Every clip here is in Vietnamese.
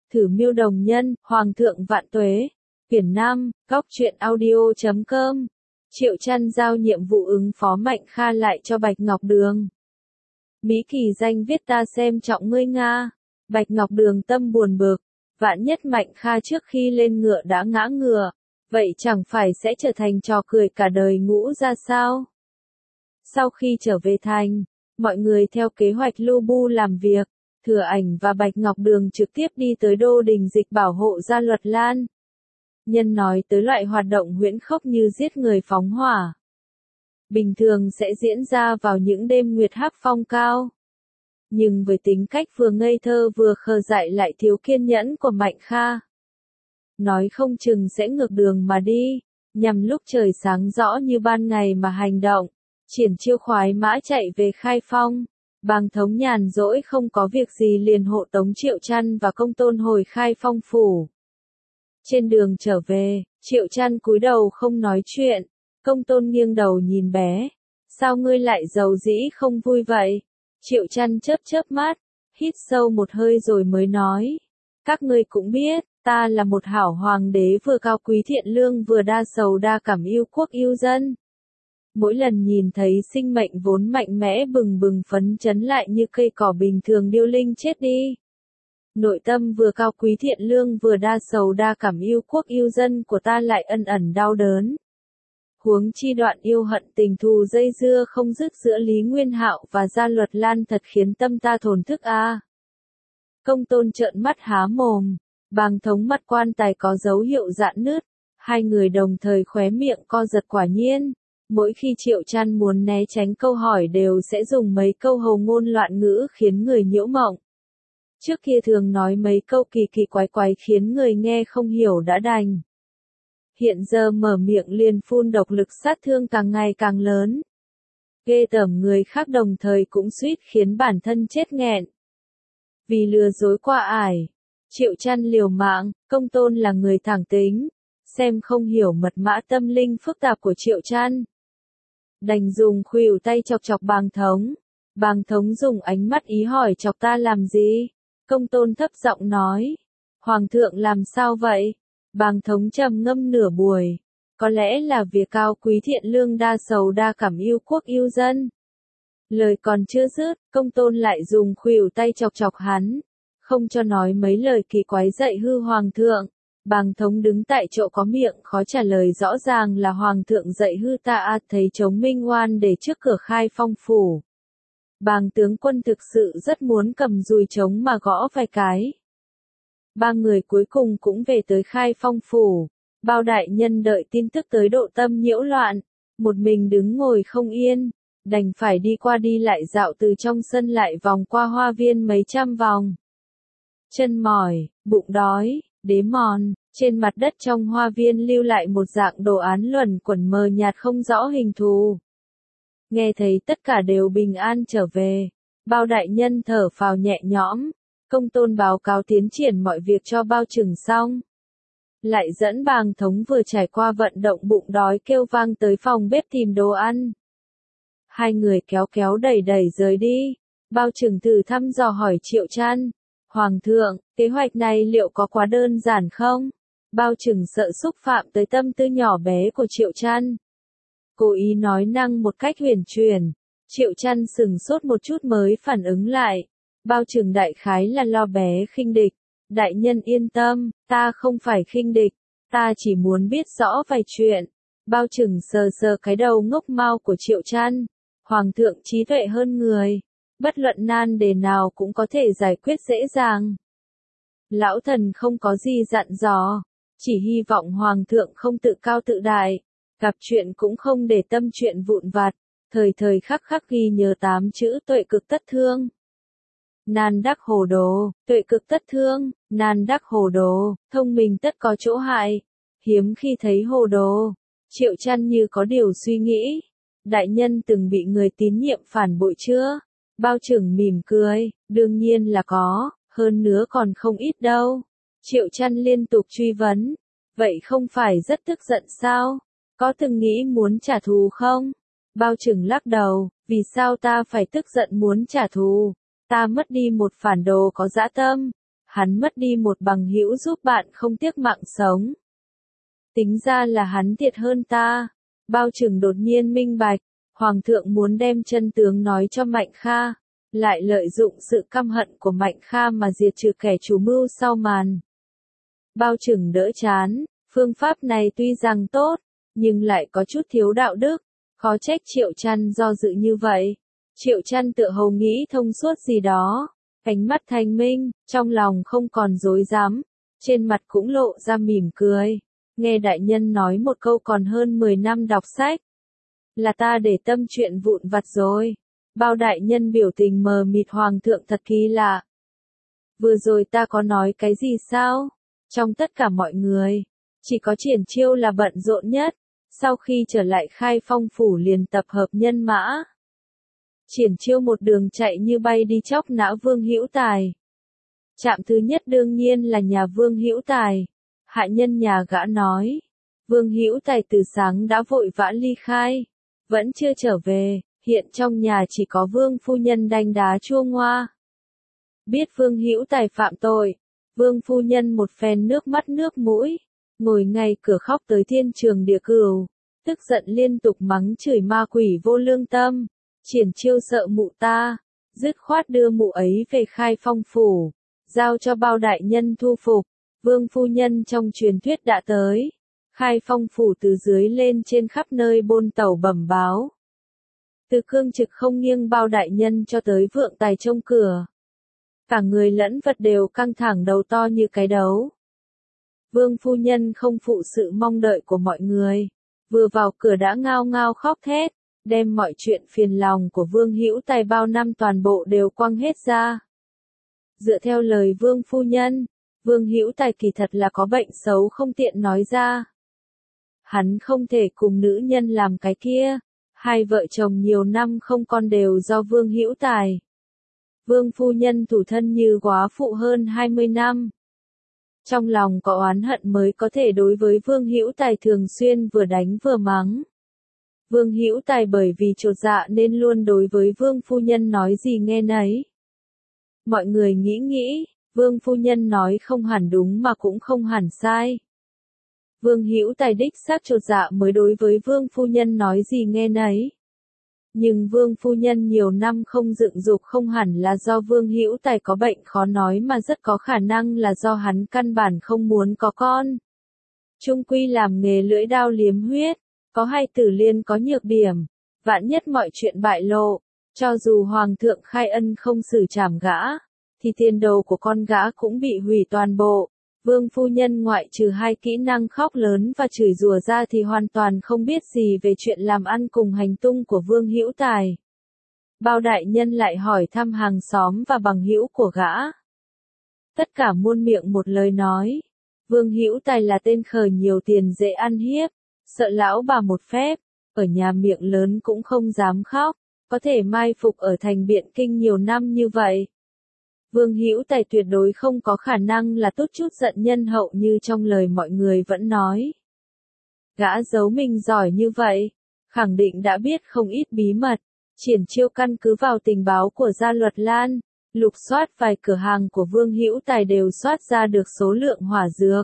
Thử miêu đồng nhân, Hoàng thượng vạn tuế. Quyển 5, Góc truyện audio.com. Triệu Trăn giao nhiệm vụ ứng phó Mạnh Kha lại cho Bạch Ngọc Đường. Mỹ Kỳ danh viết ta xem trọng ngươi Nga. Bạch Ngọc Đường tâm buồn bực. Vạn nhất Mạnh Kha trước khi lên ngựa đã ngã ngựa. Vậy chẳng phải sẽ trở thành trò cười cả đời ngũ ra sao? Sau khi trở về thành, mọi người theo kế hoạch lu bu làm việc. Thừa Ảnh và Bạch Ngọc Đường trực tiếp đi tới đô đình dịch bảo hộ Gia Luật Lan. Nhân nói tới loại hoạt động huyễn khốc như giết người phóng hỏa. Bình thường sẽ diễn ra vào những đêm nguyệt hắc phong cao. Nhưng với tính cách vừa ngây thơ vừa khờ dại lại thiếu kiên nhẫn của Mạnh Kha. Nói không chừng sẽ ngược đường mà đi, nhằm lúc trời sáng rõ như ban ngày mà hành động. Triển Chiêu khoái mã chạy về Khai Phong. Bàng Thống nhàn rỗi không có việc gì liền hộ tống Triệu Trăn và Công Tôn hồi Khai Phong phủ. Trên đường trở về, Triệu Trăn cúi đầu không nói chuyện. Công Tôn nghiêng đầu nhìn bé. Sao ngươi lại giàu dĩ không vui vậy? Triệu Trăn chớp chớp mắt, hít sâu một hơi rồi mới nói. Các ngươi cũng biết, ta là một hảo hoàng đế vừa cao quý thiện lương vừa đa sầu đa cảm yêu quốc yêu dân. Mỗi lần nhìn thấy sinh mệnh vốn mạnh mẽ bừng bừng phấn chấn lại như cây cỏ bình thường điêu linh chết đi. Nội tâm vừa cao quý thiện lương vừa đa sầu đa cảm yêu quốc yêu dân của ta lại ân ẩn đau đớn. Huống chi đoạn yêu hận tình thù dây dưa không dứt giữa Lý Nguyên Hạo và Gia Luật Lan thật khiến tâm ta thổn thức a. Công Tôn trợn mắt há mồm, Bàng Thống mặt quan tài có dấu hiệu rạn nứt, hai người đồng thời khóe miệng co giật quả nhiên. Mỗi khi Triệu Trăn muốn né tránh câu hỏi đều sẽ dùng mấy câu hầu ngôn loạn ngữ khiến người nhiễu mộng. Trước kia thường nói mấy câu kỳ kỳ quái quái khiến người nghe không hiểu đã đành. Hiện giờ mở miệng liền phun độc lực sát thương càng ngày càng lớn. Ghê tởm người khác đồng thời cũng suýt khiến bản thân chết nghẹn. Vì lừa dối qua ải, Triệu Trăn liều mạng. Công Tôn là người thẳng tính, xem không hiểu mật mã tâm linh phức tạp của Triệu Trăn. Đành dùng khuỷu tay chọc chọc Bàng Thống. Bàng Thống dùng ánh mắt ý hỏi chọc ta làm gì? Công Tôn thấp giọng nói. Hoàng thượng làm sao vậy? Bàng Thống trầm ngâm nửa buổi. Có lẽ là việc cao quý thiện lương đa sầu đa cảm yêu quốc yêu dân. Lời còn chưa dứt, Công Tôn lại dùng khuỷu tay chọc chọc hắn. Không cho nói mấy lời kỳ quái dạy hư Hoàng thượng. Bàng Thống đứng tại chỗ có miệng khó trả lời rõ ràng là Hoàng thượng dạy hư ta thấy chống minh oan để trước cửa Khai Phong phủ. Bàng tướng quân thực sự rất muốn cầm dùi trống mà gõ vài cái. Ba người cuối cùng cũng về tới Khai Phong phủ. Bao đại nhân đợi tin tức tới độ tâm nhiễu loạn. Một mình đứng ngồi không yên. Đành phải đi qua đi lại dạo từ trong sân lại vòng qua hoa viên mấy trăm vòng. Chân mỏi, bụng đói, đế mòn, trên mặt đất trong hoa viên lưu lại một dạng đồ án luẩn quẩn mờ nhạt không rõ hình thù. Nghe thấy tất cả đều bình an trở về. Bao đại nhân thở phào nhẹ nhõm. Công Tôn báo cáo tiến triển mọi việc cho Bao Trừng xong. Lại dẫn Bàng Thống vừa trải qua vận động bụng đói kêu vang tới phòng bếp tìm đồ ăn. Hai người kéo kéo đẩy đẩy rời đi. Bao Trừng thử thăm dò hỏi Triệu Trăn. Hoàng thượng, kế hoạch này liệu có quá đơn giản không? Bao Trừng sợ xúc phạm tới tâm tư nhỏ bé của Triệu Trăn. Cố ý nói năng một cách huyền chuyển. Triệu Trăn sừng sốt một chút mới phản ứng lại. Bao Trừng đại khái là lo bé khinh địch. Đại nhân yên tâm, ta không phải khinh địch. Ta chỉ muốn biết rõ vài chuyện. Bao Trừng sờ sờ cái đầu ngốc mau của Triệu Trăn. Hoàng thượng trí tuệ hơn người. Bất luận nan đề nào cũng có thể giải quyết dễ dàng. Lão thần không có gì dặn dò. Chỉ hy vọng Hoàng thượng không tự cao tự đại. Gặp chuyện cũng không để tâm chuyện vụn vặt. Thời thời khắc khắc ghi nhớ 8 chữ tuệ cực tất thương. Nan đắc hồ đồ, tuệ cực tất thương, nan đắc hồ đồ, thông minh tất có chỗ hại. Hiếm khi thấy hồ đồ. Triệu Trăn như có điều suy nghĩ. Đại nhân từng bị người tín nhiệm phản bội chưa? Bao Trừng mỉm cười, đương nhiên là có, hơn nữa còn không ít đâu. Triệu Trăn liên tục truy vấn. Vậy không phải rất tức giận sao? Có từng nghĩ muốn trả thù không? Bao Trừng lắc đầu, vì sao ta phải tức giận muốn trả thù? Ta mất đi một phản đồ có dã tâm. Hắn mất đi một bằng hữu giúp bạn không tiếc mạng sống. Tính ra là hắn thiệt hơn ta. Bao Trừng đột nhiên minh bạch, Hoàng thượng muốn đem chân tướng nói cho Mạnh Kha, lại lợi dụng sự căm hận của Mạnh Kha mà diệt trừ kẻ chủ mưu sau màn. Bao Trừng đỡ chán, phương pháp này tuy rằng tốt, nhưng lại có chút thiếu đạo đức, khó trách Triệu Chăn do dự như vậy. Triệu Chăn tựa hồ nghĩ thông suốt gì đó, ánh mắt thanh minh, trong lòng không còn rối rắm, trên mặt cũng lộ ra mỉm cười. Nghe đại nhân nói một câu còn hơn 10 năm đọc sách. Là ta để tâm chuyện vụn vặt rồi. Bao đại nhân biểu tình mờ mịt, Hoàng thượng thật kỳ lạ. Vừa rồi ta có nói cái gì sao? Trong tất cả mọi người, chỉ có Triển Chiêu là bận rộn nhất. Sau khi trở lại Khai Phong phủ liền tập hợp nhân mã. Triển Chiêu một đường chạy như bay đi chóc nã Vương Hữu Tài. Trạm thứ nhất đương nhiên là nhà Vương Hữu Tài. Hạ nhân nhà gã nói, Vương Hữu Tài từ sáng đã vội vã ly khai, vẫn chưa trở về, hiện trong nhà chỉ có Vương phu nhân đanh đá chua ngoa. Biết Vương Hữu Tài phạm tội, Vương phu nhân một phen nước mắt nước mũi, ngồi ngay cửa khóc tới thiên trường địa cửu, tức giận liên tục mắng chửi ma quỷ vô lương tâm. Triển Chiêu sợ mụ ta, dứt khoát đưa mụ ấy về Khai Phong phủ, giao cho Bao đại nhân thu phục. Vương phu nhân trong truyền thuyết đã tới. Khai Phong phủ từ dưới lên trên khắp nơi bôn tàu bẩm báo. Từ cương trực không nghiêng Bao đại nhân cho tới Vượng Tài trông cửa. Cả người lẫn vật đều căng thẳng, đầu to như cái đấu. Vương phu nhân không phụ sự mong đợi của mọi người. Vừa vào cửa đã ngao ngao khóc thét, đem mọi chuyện phiền lòng của Vương Hữu Tài bao năm toàn bộ đều quăng hết ra. Dựa theo lời Vương phu nhân, Vương Hữu Tài kỳ thật là có bệnh xấu không tiện nói ra. Hắn không thể cùng nữ nhân làm cái kia. Hai vợ chồng nhiều năm không con đều do Vương Hữu Tài. Vương phu nhân thủ thân như góa phụ hơn 20 năm. Trong lòng có oán hận mới có thể đối với Vương Hữu Tài thường xuyên vừa đánh vừa mắng. Vương Hữu Tài bởi vì chột dạ nên luôn đối với Vương phu nhân nói gì nghe nấy. Mọi người nghĩ nghĩ, Vương phu nhân nói không hẳn đúng mà cũng không hẳn sai. Vương Hữu Tài đích xác chột dạ mới đối với Vương phu nhân nói gì nghe nấy. Nhưng Vương phu nhân nhiều năm không dựng dục không hẳn là do Vương Hữu Tài có bệnh khó nói, mà rất có khả năng là do hắn căn bản không muốn có con. Chung quy làm nghề lưỡi dao liếm huyết, có hay tử liên có nhược điểm, vạn nhất mọi chuyện bại lộ, cho dù Hoàng thượng khai ân không xử trảm gã, thì tiền đồ của con gã cũng bị hủy toàn bộ. Vương phu nhân ngoại trừ hai kỹ năng khóc lớn và chửi rủa ra thì hoàn toàn không biết gì về chuyện làm ăn cùng hành tung của Vương Hữu Tài. Bao đại nhân lại hỏi thăm hàng xóm và bằng hữu của gã. Tất cả muôn miệng một lời nói, Vương Hữu Tài là tên khờ nhiều tiền dễ ăn hiếp, sợ lão bà một phép, ở nhà miệng lớn cũng không dám khóc, có thể mai phục ở thành Biện Kinh nhiều năm như vậy. Vương Hữu Tài tuyệt đối không có khả năng là tốt chút giận nhân hậu như trong lời mọi người vẫn nói. Gã giấu mình giỏi như vậy, khẳng định đã biết không ít bí mật. Triển Chiêu căn cứ vào tình báo của Gia Luật Lan, lục soát vài cửa hàng của Vương Hữu Tài đều soát ra được số lượng hỏa dược.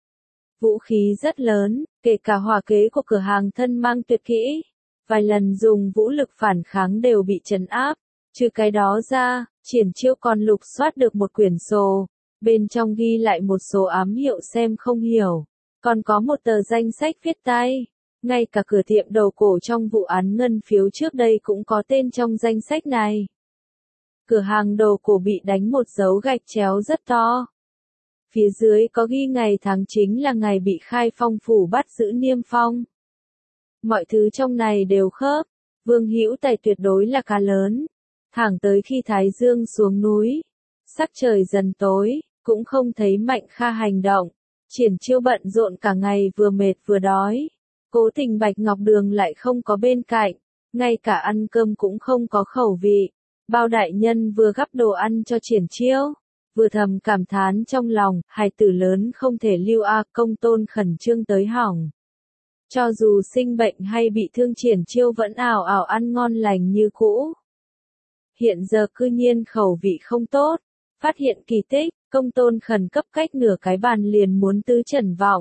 Vũ khí rất lớn, kể cả hỏa kế của cửa hàng thân mang tuyệt kỹ. Vài lần dùng vũ lực phản kháng đều bị trấn áp. Trừ cái đó ra, Triển Chiêu còn lục soát được một quyển sổ, bên trong ghi lại một số ám hiệu xem không hiểu, còn có một tờ danh sách viết tay. Ngay cả cửa tiệm đầu cổ trong vụ án ngân phiếu trước đây cũng có tên trong danh sách này. Cửa hàng đầu cổ bị đánh một dấu gạch chéo rất to. Phía dưới có ghi ngày tháng chính là ngày bị Khai Phong phủ bắt giữ niêm phong. Mọi thứ trong này đều khớp, Vương Hữu Tài tuyệt đối là cá lớn. Thẳng tới khi Thái Dương xuống núi, sắc trời dần tối, cũng không thấy Mạnh Kha hành động. Triển Chiêu bận rộn cả ngày vừa mệt vừa đói. Cố tình Bạch Ngọc Đường lại không có bên cạnh, ngay cả ăn cơm cũng không có khẩu vị. Bao đại nhân vừa gắp đồ ăn cho Triển Chiêu, vừa thầm cảm thán trong lòng, hài tử lớn không thể lưu a, công tôn khẩn trương tới hỏng. Cho dù sinh bệnh hay bị thương Triển Chiêu vẫn ào ào ăn ngon lành như cũ. Hiện giờ cư nhiên khẩu vị không tốt, phát hiện kỳ tích, Công tôn khẩn cấp cách nửa cái bàn liền muốn tứ trần vọng.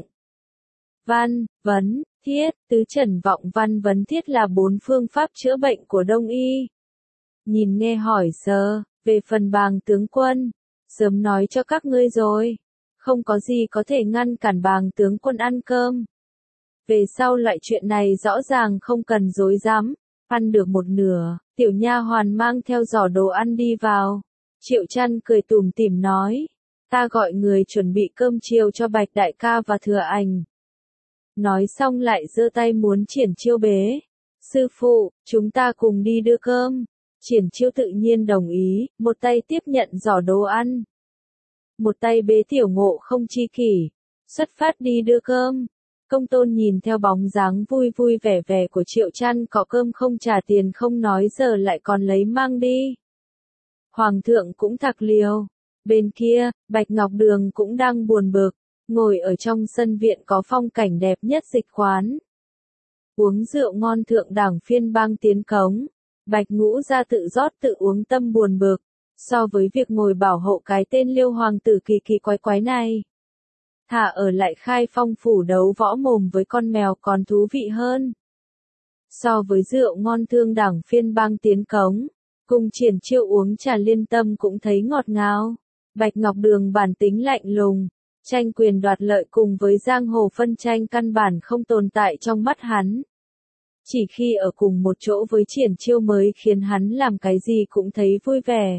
Văn, vấn, thiết, tứ trần vọng văn vấn thiết là 4 phương pháp chữa bệnh của Đông y. Nhìn nghe hỏi sơ, về phần Bàng tướng quân, sớm nói cho các ngươi rồi, không có gì có thể ngăn cản Bàng tướng quân ăn cơm. Về sau loại chuyện này rõ ràng không cần dối dám, ăn được một nửa, tiểu nha hoàn mang theo giỏ đồ ăn đi vào. Triệu Chăn cười tủm tỉm nói, ta gọi người chuẩn bị cơm chiều cho Bạch đại ca và Thừa Ảnh. Nói xong lại giơ tay muốn Triển Chiêu bế. Sư phụ, chúng ta cùng đi đưa cơm. Triển Chiêu tự nhiên đồng ý, một tay tiếp nhận giỏ đồ ăn. Một tay bế Tiểu Ngộ không chi kỷ, xuất phát đi đưa cơm. Công tôn nhìn theo bóng dáng vui vui vẻ vẻ của Triệu Chăn có cơm không trả tiền không nói giờ lại còn lấy mang đi. Hoàng thượng cũng thạc liều. Bên kia, Bạch Ngọc Đường cũng đang buồn bực, ngồi ở trong sân viện có phong cảnh đẹp nhất dịch quán. Uống rượu ngon thượng đẳng phiên bang tiến cống, Bạch Ngũ ra tự rót tự uống tâm buồn bực, so với việc ngồi bảo hộ cái tên Liêu hoàng tử kỳ kỳ quái quái này. Thả ở lại Khai Phong phủ đấu võ mồm với con mèo còn thú vị hơn. So với rượu ngon thương đẳng phiên bang tiến cống, cùng Triển Chiêu uống trà liên tâm cũng thấy ngọt ngào. Bạch Ngọc Đường bản tính lạnh lùng, tranh quyền đoạt lợi cùng với giang hồ phân tranh căn bản không tồn tại trong mắt hắn. Chỉ khi ở cùng một chỗ với Triển Chiêu mới khiến hắn làm cái gì cũng thấy vui vẻ.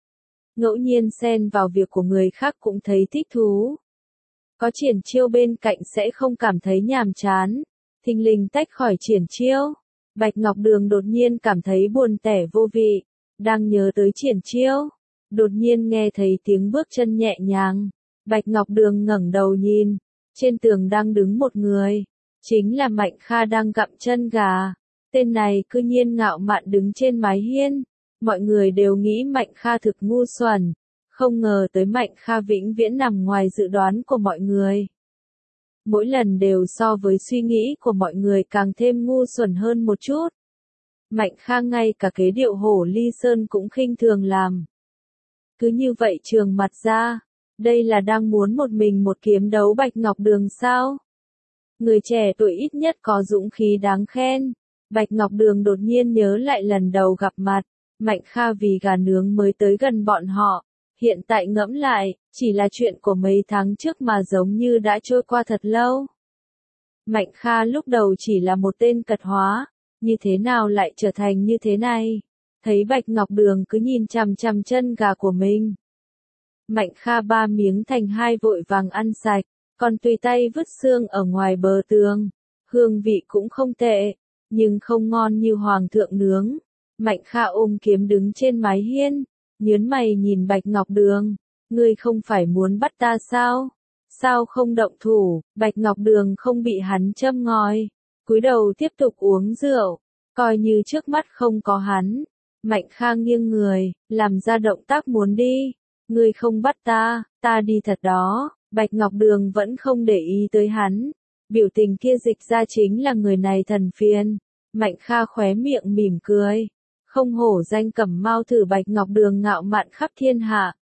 Ngẫu nhiên xen vào việc của người khác cũng thấy thích thú. Có Triển Chiêu bên cạnh sẽ không cảm thấy nhàm chán. Thình lình tách khỏi Triển Chiêu, Bạch Ngọc Đường đột nhiên cảm thấy buồn tẻ vô vị. Đang nhớ tới Triển Chiêu, đột nhiên nghe thấy tiếng bước chân nhẹ nhàng. Bạch Ngọc Đường ngẩng đầu nhìn, trên tường đang đứng một người, chính là Mạnh Kha đang gặm chân gà. Tên này cư nhiên ngạo mạn đứng trên mái hiên. Mọi người đều nghĩ Mạnh Kha thực ngu xuẩn, không ngờ tới Mạnh Kha vĩnh viễn nằm ngoài dự đoán của mọi người. Mỗi lần đều so với suy nghĩ của mọi người càng thêm ngu xuẩn hơn một chút. Mạnh Kha ngay cả kế điệu hổ ly sơn cũng khinh thường làm. Cứ như vậy trường mặt ra, đây là đang muốn một mình một kiếm đấu Bạch Ngọc Đường sao? Người trẻ tuổi ít nhất có dũng khí đáng khen. Bạch Ngọc Đường đột nhiên nhớ lại lần đầu gặp mặt, Mạnh Kha vì gà nướng mới tới gần bọn họ. Hiện tại ngẫm lại, chỉ là chuyện của mấy tháng trước mà giống như đã trôi qua thật lâu. Mạnh Kha lúc đầu chỉ là một tên cật hóa, như thế nào lại trở thành như thế này? Thấy Bạch Ngọc Đường cứ nhìn chằm chằm chân gà của mình. Mạnh Kha 3 miếng thành 2 vội vàng ăn sạch, còn tùy tay vứt xương ở ngoài bờ tường. Hương vị cũng không tệ, nhưng không ngon như hoàng thượng nướng. Mạnh Kha ôm kiếm đứng trên mái hiên, nhớn mày nhìn Bạch Ngọc Đường. Ngươi không phải muốn bắt ta sao? Sao không động thủ? Bạch Ngọc Đường không bị hắn châm ngòi, cúi đầu tiếp tục uống rượu, coi như trước mắt không có hắn. Mạnh Kha nghiêng người, làm ra động tác muốn đi. Ngươi không bắt ta, ta đi thật đó. Bạch Ngọc Đường vẫn không để ý tới hắn. Biểu tình kia dịch ra chính là người này thần phiền. Mạnh Kha khóe miệng mỉm cười. Không hổ danh Cẩm Mao thử Bạch Ngọc Đường ngạo mạn khắp thiên hạ.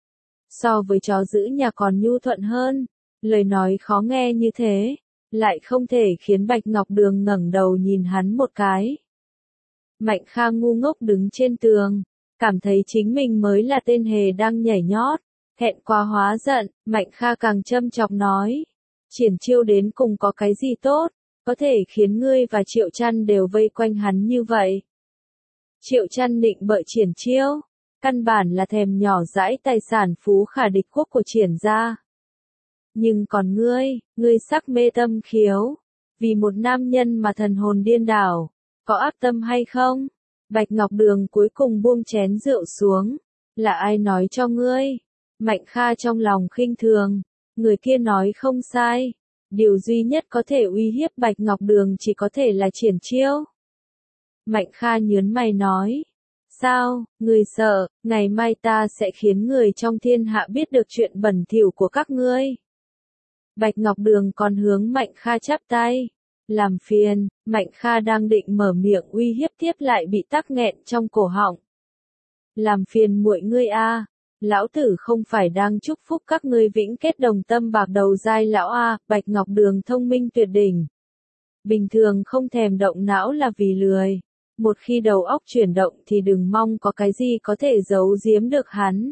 So với chó giữ nhà còn nhu thuận hơn. Lời nói khó nghe như thế, lại không thể khiến Bạch Ngọc Đường ngẩng đầu nhìn hắn một cái. Mạnh Kha ngu ngốc đứng trên tường, cảm thấy chính mình mới là tên hề đang nhảy nhót, hẹn qua hóa giận. Mạnh Kha càng châm chọc nói, Triển Chiêu đến cùng có cái gì tốt, có thể khiến ngươi và Triệu Chăn đều vây quanh hắn như vậy. Triệu Chăn định bợ Triển Chiêu, căn bản là thèm nhỏ dãi tài sản phú khả địch quốc của Triển gia. Nhưng còn ngươi sắc mê tâm khiếu, vì một nam nhân mà thần hồn điên đảo, có ác tâm hay không? Bạch Ngọc Đường cuối cùng buông chén rượu xuống, là ai nói cho ngươi? Mạnh Kha trong lòng khinh thường, người kia nói không sai, điều duy nhất có thể uy hiếp Bạch Ngọc Đường chỉ có thể là Triển Chiêu. Mạnh Kha nhớn mày nói, sao, ngươi sợ, ngày mai ta sẽ khiến người trong thiên hạ biết được chuyện bẩn thỉu của các ngươi. Bạch Ngọc Đường còn hướng Mạnh Kha chắp tay. Làm phiền, Mạnh Kha đang định mở miệng uy hiếp tiếp lại bị tắc nghẹn trong cổ họng. Làm phiền muội ngươi a, Lão tử không phải đang chúc phúc các ngươi vĩnh kết đồng tâm bạc đầu dai lão a, Bạch Ngọc Đường thông minh tuyệt đỉnh. Bình thường không thèm động não là vì lười. Một khi đầu óc chuyển động thì đừng mong có cái gì có thể giấu giếm được hắn.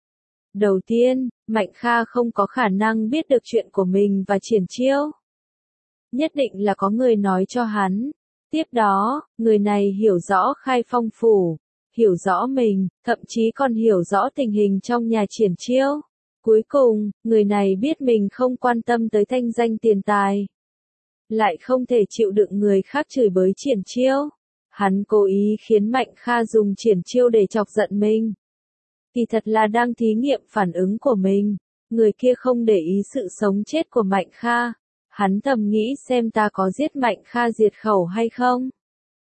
Đầu tiên, Mạnh Kha không có khả năng biết được chuyện của mình và Triển Chiêu. Nhất định là có người nói cho hắn. Tiếp đó, người này hiểu rõ Khai Phong phủ, hiểu rõ mình, thậm chí còn hiểu rõ tình hình trong nhà Triển Chiêu. Cuối cùng, người này biết mình không quan tâm tới thanh danh tiền tài. Lại không thể chịu đựng người khác chửi bới Triển Chiêu. Hắn cố ý khiến Mạnh Kha dùng Triển Chiêu để chọc giận mình. Thì thật là đang thí nghiệm phản ứng của mình. Người kia không để ý sự sống chết của Mạnh Kha. Hắn thầm nghĩ xem ta có giết Mạnh Kha diệt khẩu hay không.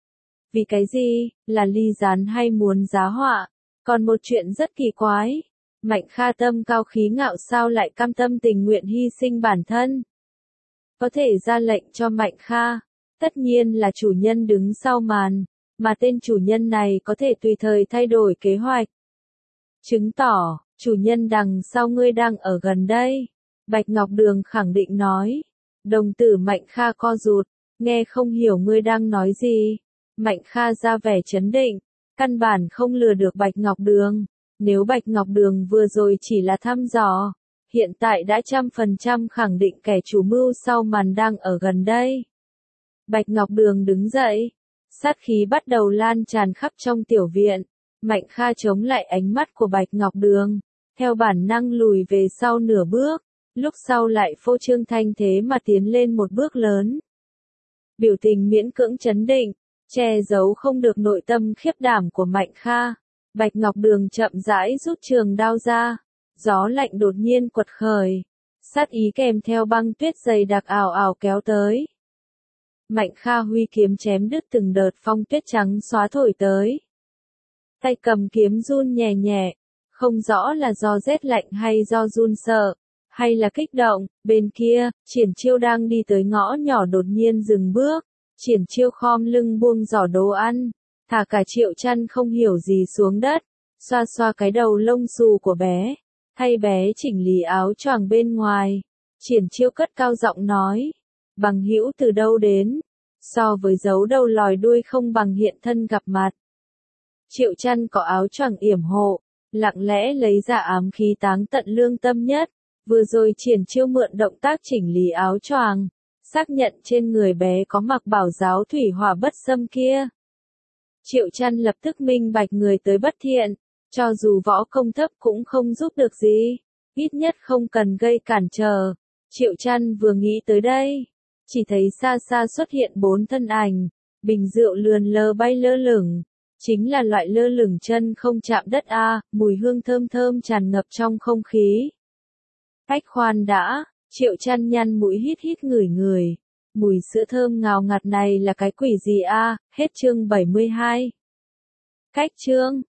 Vì cái gì, là ly gián hay muốn giá họa. Còn một chuyện rất kỳ quái. Mạnh Kha tâm cao khí ngạo sao lại cam tâm tình nguyện hy sinh bản thân. Có thể ra lệnh cho Mạnh Kha. Tất nhiên là chủ nhân đứng sau màn. Mà tên chủ nhân này có thể tùy thời thay đổi kế hoạch. Chứng tỏ, chủ nhân đằng sau ngươi đang ở gần đây. Bạch Ngọc Đường khẳng định nói. Đồng tử Mạnh Kha co rụt, nghe không hiểu ngươi đang nói gì. Mạnh Kha ra vẻ chấn định, căn bản không lừa được Bạch Ngọc Đường. Nếu Bạch Ngọc Đường vừa rồi chỉ là thăm dò, hiện tại đã 100% khẳng định kẻ chủ mưu sau màn đang ở gần đây. Bạch Ngọc Đường đứng dậy, sát khí bắt đầu lan tràn khắp trong tiểu viện. Mạnh Kha chống lại ánh mắt của Bạch Ngọc Đường, theo bản năng lùi về sau nửa bước, lúc sau lại phô trương thanh thế mà tiến lên một bước lớn. Biểu tình miễn cưỡng chấn định, che giấu không được nội tâm khiếp đảm của Mạnh Kha. Bạch Ngọc Đường chậm rãi rút trường đao ra, gió lạnh đột nhiên quật khởi, sát ý kèm theo băng tuyết dày đặc ào ào kéo tới. Mạnh Kha huy kiếm chém đứt từng đợt phong tuyết trắng xóa thổi tới. Tay cầm kiếm run nhẹ nhẹ, không rõ là do rét lạnh hay do run sợ, hay là kích động. Bên kia, Triển Chiêu đang đi tới ngõ nhỏ đột nhiên dừng bước. Triển Chiêu khom lưng buông giỏ đồ ăn, thả cả Triệu Chăn không hiểu gì xuống đất, xoa xoa cái đầu lông xù của bé, thay bé chỉnh lý áo choàng bên ngoài. Triển Chiêu cất cao giọng nói, bằng hữu từ đâu đến, so với giấu đầu lòi đuôi không bằng hiện thân gặp mặt. Triệu Chăn có áo choàng yểm hộ, lặng lẽ lấy ra ám khí táng tận lương tâm nhất. Vừa rồi Triển Chiêu mượn động tác chỉnh lý áo choàng, xác nhận trên người bé có mặc bảo giáo thủy hỏa bất xâm kia. Triệu Chăn lập tức minh bạch người tới bất thiện, cho dù võ công thấp cũng không giúp được gì, ít nhất không cần gây cản trở. Triệu Chăn vừa nghĩ tới đây, chỉ thấy xa xa xuất hiện 4 thân ảnh, bình rượu lượn lờ bay lơ lửng, chính là loại lơ lửng chân không chạm đất a, mùi hương thơm thơm tràn ngập trong không khí. Khách khoan đã, Triệu Chăn nhăn mũi hít hít ngửi ngửi, mùi sữa thơm ngào ngạt này là cái quỷ gì a? Hết chương 72. Cách chương